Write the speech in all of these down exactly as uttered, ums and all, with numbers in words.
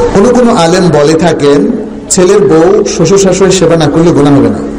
কোন কোন আলেম বলে থাকেন ছেলের বউ শ্বশুর শাশুড়ির সেবা না করলে গুনাহ হবে না।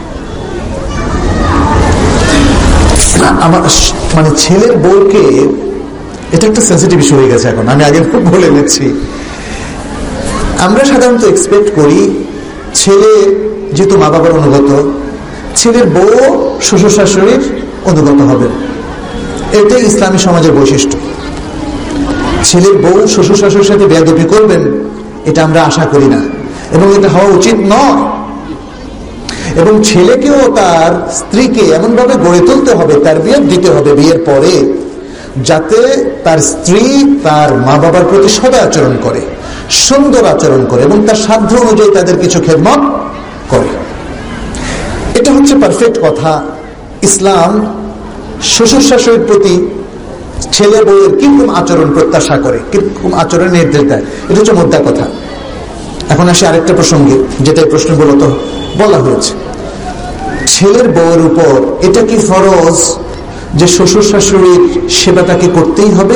আমার মানে ছেলের বউকে, এটা একটা সেন্সিটিভ ইস্যু হয়ে গেছে এখন, আমি আগে বলে নিচ্ছি। আমরা সাধারণত এক্সপেক্ট করি ছেলে যেহেতু মা বাবার অনুগত, ছেলের বউ শ্বশুর শাশুড়ির অনুগত হবে, এটাই ইসলামী সমাজের বৈশিষ্ট্য। ছেলের বউ শ্বশুর শাশুড়ির সাথে বেয়াদবি করবেন এটা আমরা আশা করি না, এবং এটা হওয়া উচিত নয়। এবং ছেলেকেও তার স্ত্রীকে এমন ভাবে গড়ে তুলতে হবে, তার বিয়ে দিতে হবে বিয়ের পরে, যাতে তার স্ত্রী তার মা বাবার প্রতি সদয় আচরণ করে, সুন্দর আচরণ করে, এবং তার সাধ্য অনুযায়ী তাদের কিছু খেদমত করে। এটা হচ্ছে পারফেক্ট কথা। ইসলাম শ্বশুর শাশুড়ির প্রতি ছেলে বউয়ের কিরকম আচরণ প্রত্যাশা করে, কিরকম আচরণ নির্দেশ দেয়, এটা হচ্ছে মোদ্দা কথা। এখন আসি আরেকটা প্রসঙ্গে, যেটা প্রশ্ন মূলত বলা হয়েছে। ছেলের বউয়ের উপর এটা কি ফরজ যে শ্বশুর শাশুড়ির সেবাটাকে করতেই হবে?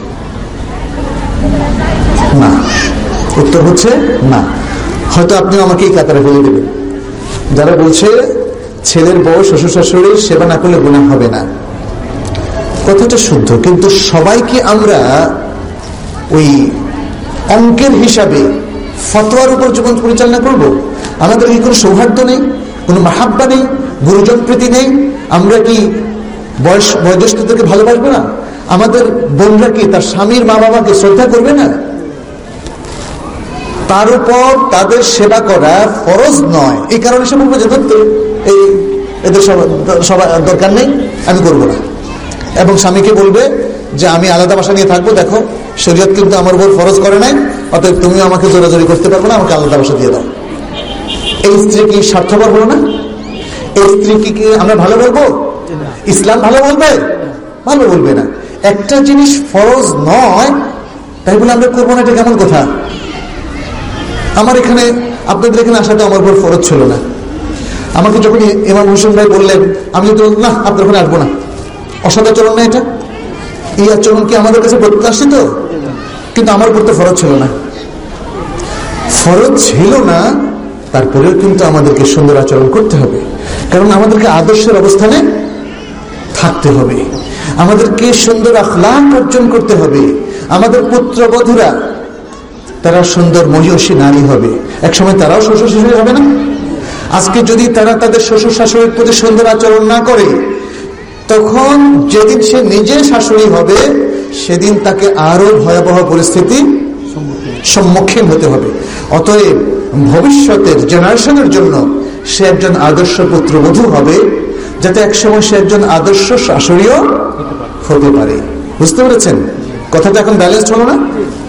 না, উত্তর হচ্ছে না। হয়তো আপনি আমাকে এই কাতারে বলে দেবেন যারা বলছে ছেলের বউ শ্বশুর শাশুড়ির সেবা না করলে গুনাহ হবে না। কথাটা শুদ্ধ, কিন্তু সবাই কি আমরা ওই অঙ্কের হিসাবে ফতোয়ার উপর জীবন পরিচালনা করব? আমাদের কি কোনো সৌহার্দ্য নেই, কোনো মাহাব্বা নেই, গুরুজন প্রীতি নেই? আমরা কি বয়স বয়োজ্যেষ্ঠদেরকে ভালোবাসবো না? আমাদের বোনরা কি তার স্বামীর মা বাবাকে শ্রদ্ধা করবে না? তার উপর তাদের সেবা করা ফরজ নয়, এই কারণে সে বলবো যে ধরতে এই এদের সবার দরকার নেই, আমি করবো না। এবং স্বামীকে বলবে যে আমি আলাদা বাসা নিয়ে থাকবো, দেখো শরীয়ত কিন্তু আমার উপর ফরজ করে নাই, অতএব তুমি আমাকে জোরাজোরি করতে পারবো না, আমাকে আলাদা বাসা দিয়ে দাও। এই স্ত্রী কি স্বার্থপর বলো না? এই স্ত্রী কি আমরা ভালো বলবো? ইসলাম ভালো বলবে? ভালো বলবে না। একটা জিনিস ফরজ নয় তাই বলে আমরা করবো না, এটা কেমন কথা? আমার এখানে আপনাদের এখানে আসাটা আমার উপর ফরজ ছিল না। আমাকে যখন ইমাম হোসেন ভাই বললেন, আমি তো না আপনার ওখানে আসবো না, অসদাচরণ না এটা? এই আচরণ কি আমাদের কাছে প্রত্যাশিত? কিন্তু আমার উপর তো ফরজ ছিল না। ফরজ ছিল না, তারপরেও কিন্তু আমাদেরকে সুন্দর আচরণ করতে হবে, কারণ আমাদেরকে আদর্শের অবস্থানে থাকতে হবে, আমাদেরকে সুন্দর আখলাক অর্জন করতে হবে। আমাদের পুত্রবধূরা তারা সুন্দর মহিষী নারী হবে, একসময় তারাও শ্বশুর শাশুড়ি হবে না? আজকে যদি তারা তাদের শ্বশুর শাশুড়ির প্রতি সুন্দর আচরণ না করে, তখন যেদিন সে নিজে শাশুড়ি হবে সেদিন তাকে আরো ভয়াবহ পরিস্থিতি সম্মুখীন হতে হবে। অতএব ভবিষ্যতের জেনারেশনের জন্য সে একজন আদর্শ পুত্রবধূ হবে, যাতে একসময় সে একজন আদর্শ শাশুড়িও হতে পারে। বুঝতে পেরেছেন কথাটা? এখন ব্যালেন্স হলো না?